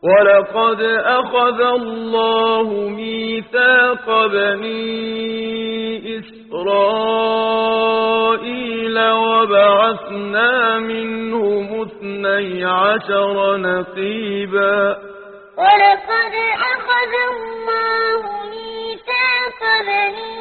ولقد أخذ الله ميثاق بني إسرائيل وبعثنا منهم 12 نقيبا ولقد أخذ الله ميثاق بني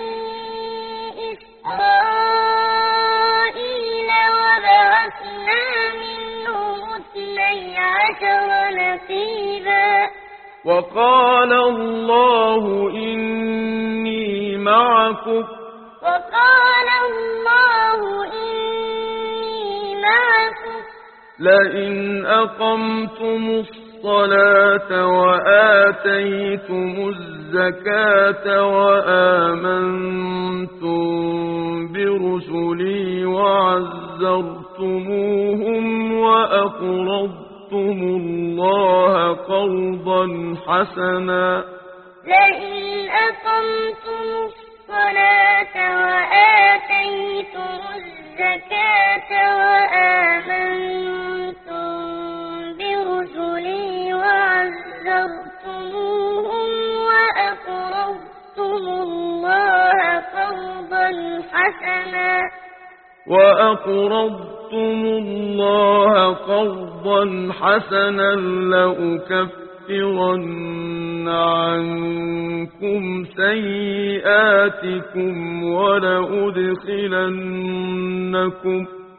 إسرائيل وبعثنا منهم 12 نقيبا وقال الله إني معكم لئن أقمتم الصلاة وآتيتم الزكاة وآمنتم برسلي وعزرتموهم وأقرضتم الله قرضا حسنا لئن أقمتم الصلاة وآتيتم الزكاة وآمنتم برسلي وعزرتموهم وأقرضتم الله قرضا حسنا لأكفرن عنكم سيئاتكم ولأدخلنكم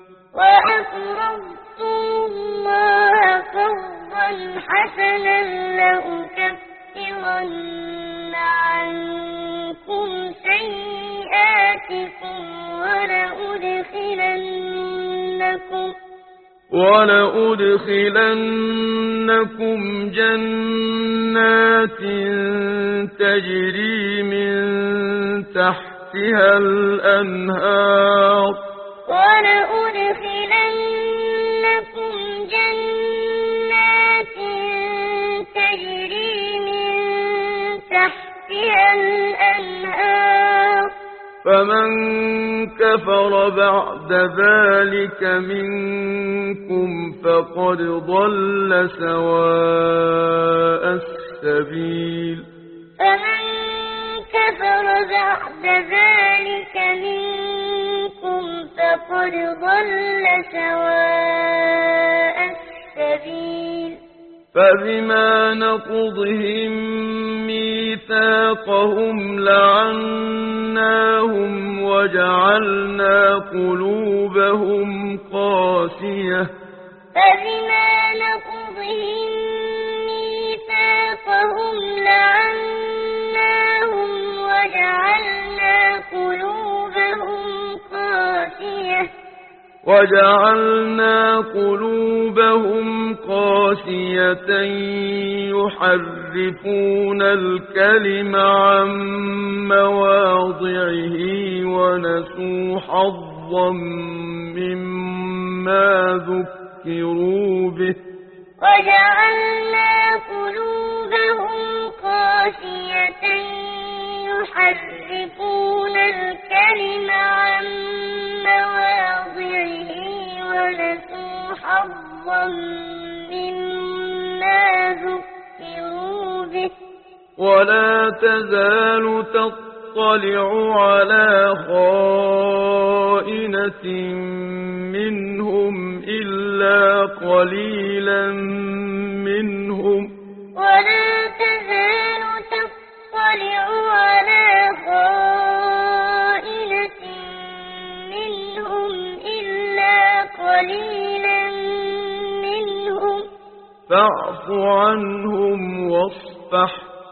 ولأدخلنكم جنات تجري من تحتها الأنهار فمن كفر بعد ذلك منكم فقد ضل سواء السبيل فبما نقضهم ميثاقهم لعناهم وجعلنا قلوبهم قاسية يحرفون الكلم عن مواضعه ونسوا حظا مما ذكروا به يحرفون الكلم عن مواضعه ونسوا حظا مما ذكروا به ولا تزال تطلع على خائنة منهم إلا قليلا منهم ولا تزال تطلع على خائنة منهم إلا قليلا منهم فاعف عنهم واصفح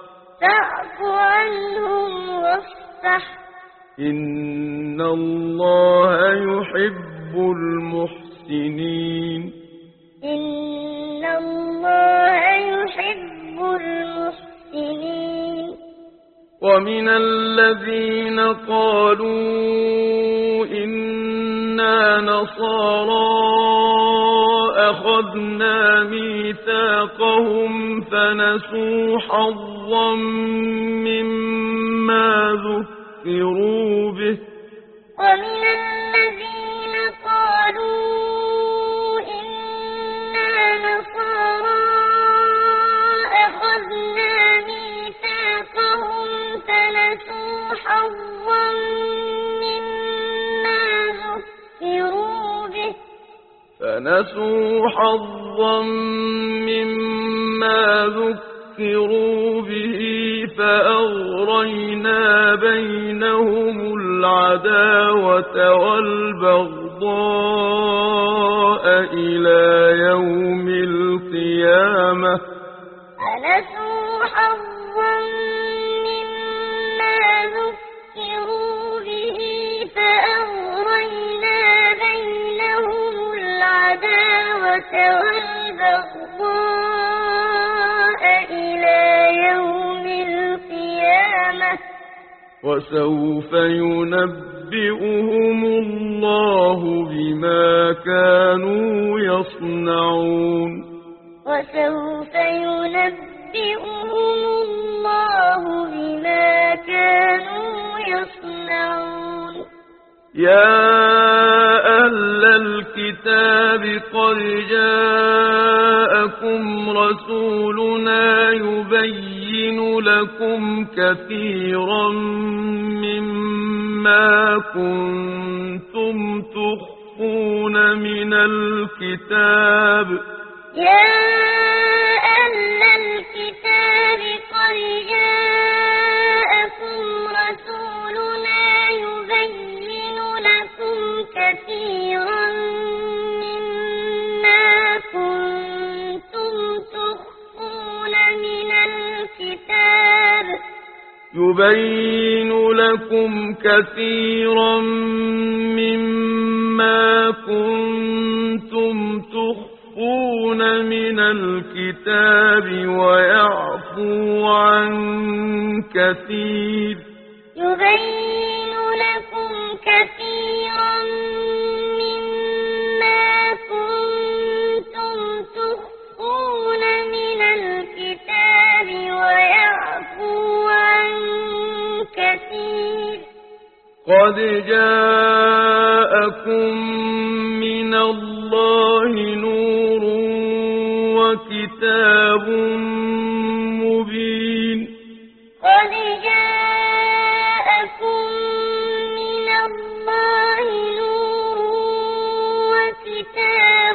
إن الله يحب المحسنين ومن الذين قالوا إنا نصارى أخذنا ميثاقهم فنسوا حظا مما ذكروا به ومن الذين قالوا إنا نصارى فنسوا حظا مما ذكروا به فأغرينا بينهم العداوة والبغضاء إلى يوم القيامة فنسوا حظا مما ذكروا به فأغرينا بينهم العداوة والبغضاء إلى يوم القيامة وسوف ينبئهم الله بما كانوا يصنعون وسوف ينبئهم الله بما كانوا يصنعون يا أهل الكتاب قد جاءكم رسولنا يبين لكم كثيرا مما كنتم تخفون من الكتاب يا أهل الكتاب قد جاءكم رسولنا يبين لكم كثيرا مما كنتم تخفون من الكتاب يبين لكم كثيرا مما كنتم تخفون من الكتاب ويعفو عن كثير يبين لكم كثيرا مما كنتم تخفون من الكتاب ويعفو عن كثير قد جاءكم من الله نور وكتاب مبين قد جاءكم من الله نور وكتاب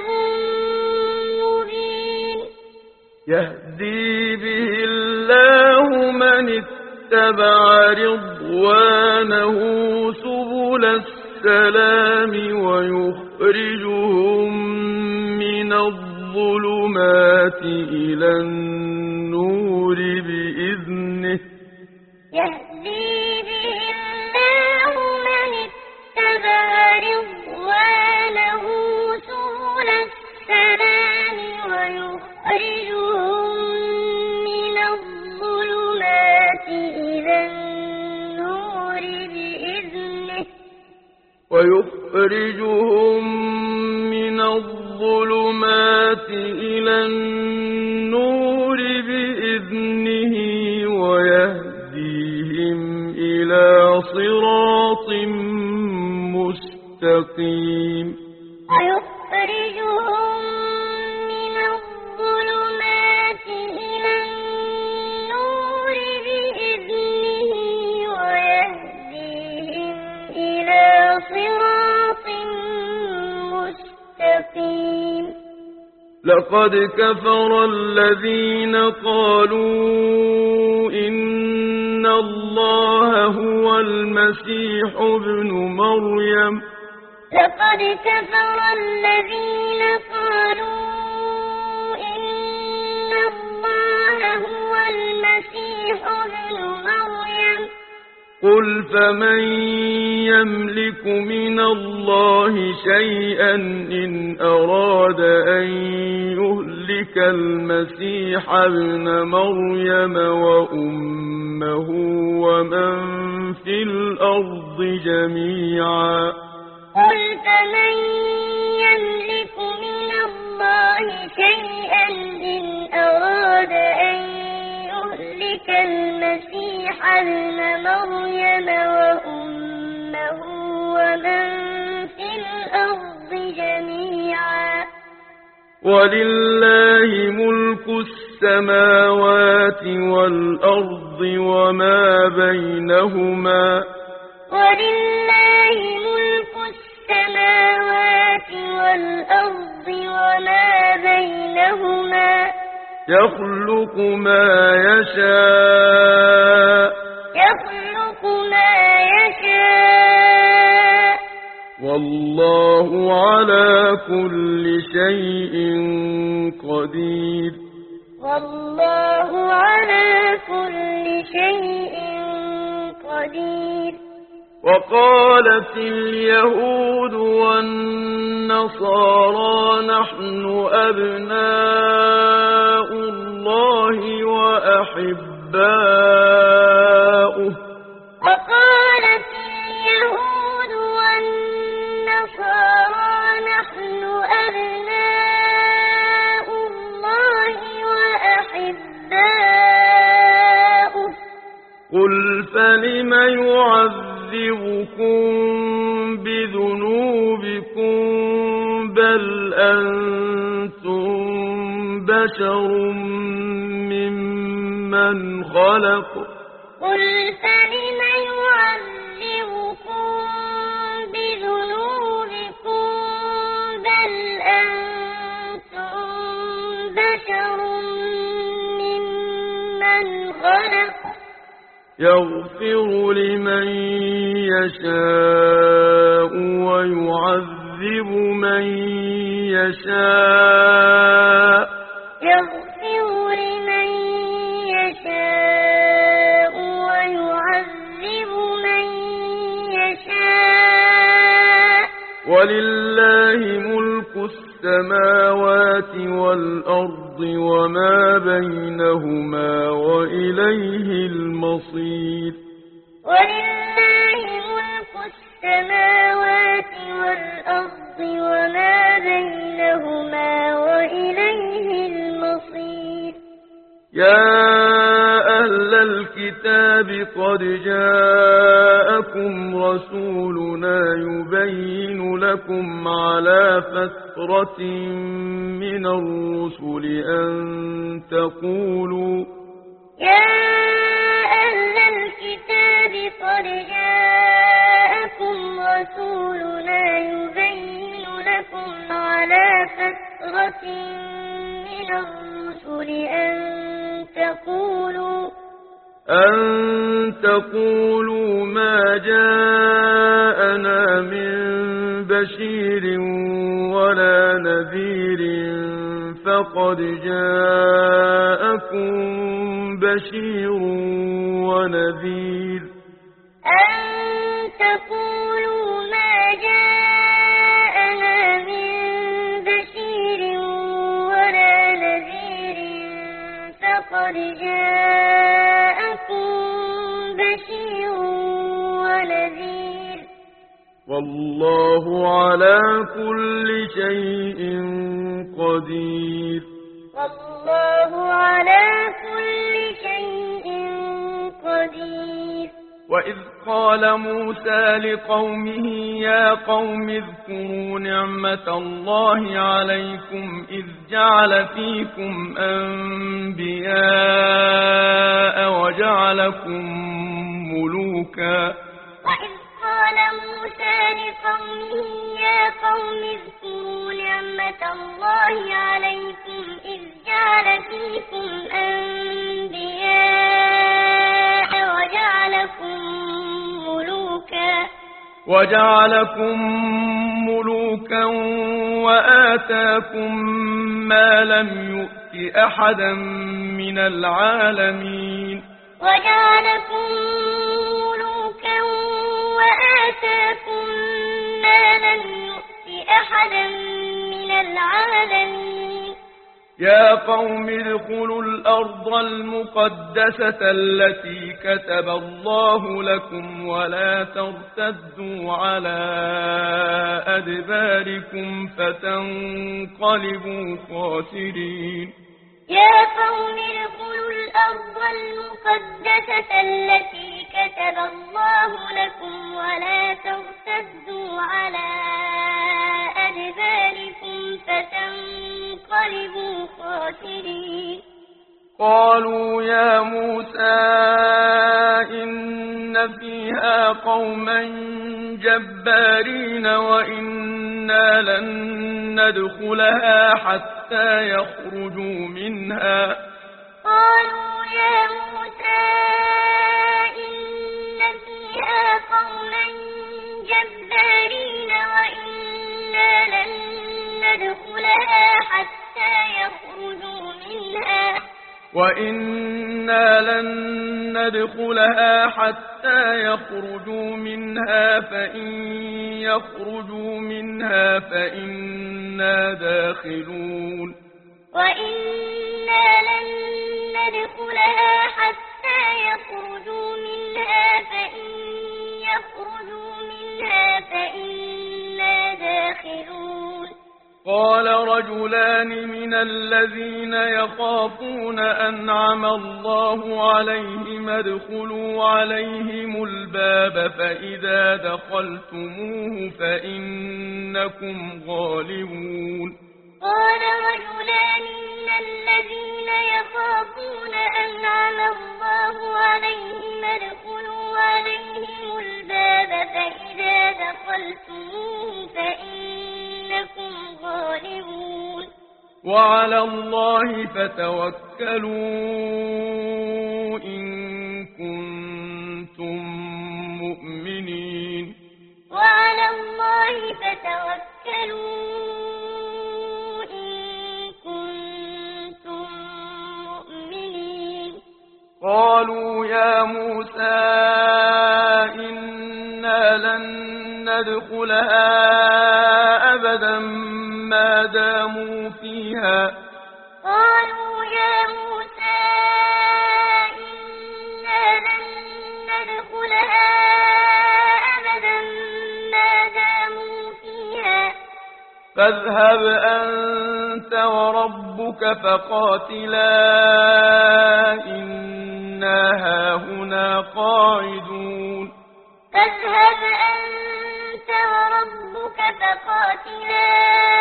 مبين يهدي به الله من اتبع رضوانه سبل السلام ويخرجهم من الظلمات إلى النور بإذنه يهدي به الله من اتبع رضوانه سبل السلام ويخرجهم من الظلمات إلى النور بإذنه ويخرجهم من الظلمات إلى النور بإذنه ويهديهم إلى صراط مستقيم ويخرجهم من الظلمات إلى النور بإذنه ويهديهم إلى صراط مستقيم لقد كفر الذين قالوا إن الله هو المسيح ابن مريم لقد كفر الذين قالوا إن الله هو المسيح ابن مريم قل فمن يملك من الله شيئا إن أراد أن يهلك المسيح ابن مريم وأمه ومن في الأرض جميعا قل فمن يملك من الله شيئا إن أراد أن يهلك المسيح ابن مريم وأمه ومن في الأرض جميعا ولله ملك السماوات والأرض وما بينهما ولله ملك السماوات والأرض والأرض وما بينهما يخلق ما يشاء والله على كل شيء قدير والله على كل شيء قدير. وقالت اليهود والنصارى نحن أبناء الله وأحباؤه وقالت اليهود والنصارى نحن أبناء الله وأحباؤه قل فلم يعذبكم بذنوبكم بل أنتم بشر ممن خلق قل فلم يعذبكم بذنوبكم بل أنتم بشر ممن خلق يغفر لمن يشاء ويعذب من يشاء يغفر لمن يشاء ويعذب من يشاء ولله ملك السماوات والأرض وما بينهما وإليه المصير ولله ملك السماوات والأرض وما بينهما وإليه المصير. يا أهل الكتاب قد جاءكم رسولنا يبين لكم على فترة من الرسل أن تقولوا يا أهل الكتاب قد جاءكم رسولنا يبين لكم على فترة من الرسل أن تقولوا ما جاءنا من بشير ولا نذير فقد جاءكم بشير ونذير أن تقولوا ما جاءنا من بشير ولا نذير فقد جاءكم بشير ونذير والله على كل شيء قدير والله على كل شيء قدير. وإذ قال موسى لقومه يا قوم اذكروا نعمة الله عليكم إذ جعل فيكم أنبياء وجعلكم ملوكا. وإذ قال موسى لقومه يا قوم اذكروا نعمة الله عليكم إذ جعل فيكم أنبياء وجعلكم ملوكا وآتاكم ما لم يؤت أحدا من العالمين. وجعلكم ملوكا وآتاكم ما لم يؤت أحدا من العالمين. يا قوم ادخلوا الأرض المقدسة التي كتب الله لكم ولا ترتدوا على أدباركم فتنقلبوا خاسرين. يا قوم ادخلوا الأرض المقدسة التي كتب الله لكم ولا ترتدوا على أدباركم فتنقلبوا خاسرين. قالوا يا موسى إن فيها قوما جبارين وإنا وإنا لن ندخلها حتى يخرجوا منها قالوا يا موسى إن فيها قوما جبارين وإنا لن ندخلها حتى يخرجوا منها فإن يخرجوا منها فإنا داخلون وإنا لن ندخلها حتى يخرجوا منها فإن يخرجوا منها فإنا داخلون قال رجلان من الذين يخافون أنعم الله عليهم ادخلوا عليهم الباب فإذا دخلتموه فإنكم غالبون قال رجلان من الذين يخافون أنعم الله عليهم ادخلوا عليهم الباب فإذا دخلتموه فإنكم غالبون وعلى الله فتوكلوا إن كنتم مؤمنين وعلى الله فتوكلوا إن كنتم مؤمنين قالوا يا موسى إنا لن ندخلها أبدا ما داموا فيها قالوا يا موسى إنا لن ندخلها أبدا ما داموا فيها فاذهب أنت وربك فقاتلا إنا هاهنا قاعدون فاذهب أنت وربك فقاتلا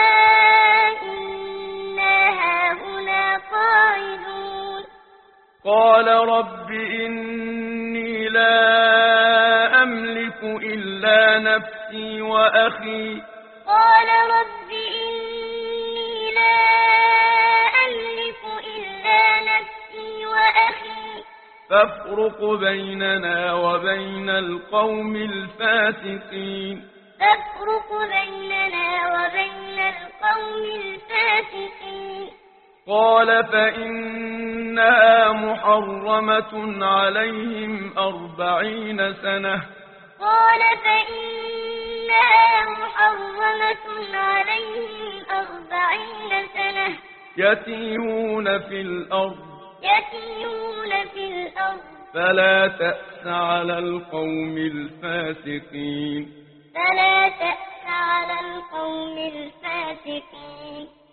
إنا هاهنا قاعدون قال رب إني لا أملك إلا نفسي وأخي قال رب إني لا أملك إلا نفسي وأخي فافرق بيننا وبين القوم الفاسقين فافرق بيننا وبين القوم الفاسقين قال فإنها محرمة عليهم 40 سنة قال فإنها محرمة عليهم 40 سنة يتيهون في الأرض فلا تأس على القوم الفاسقين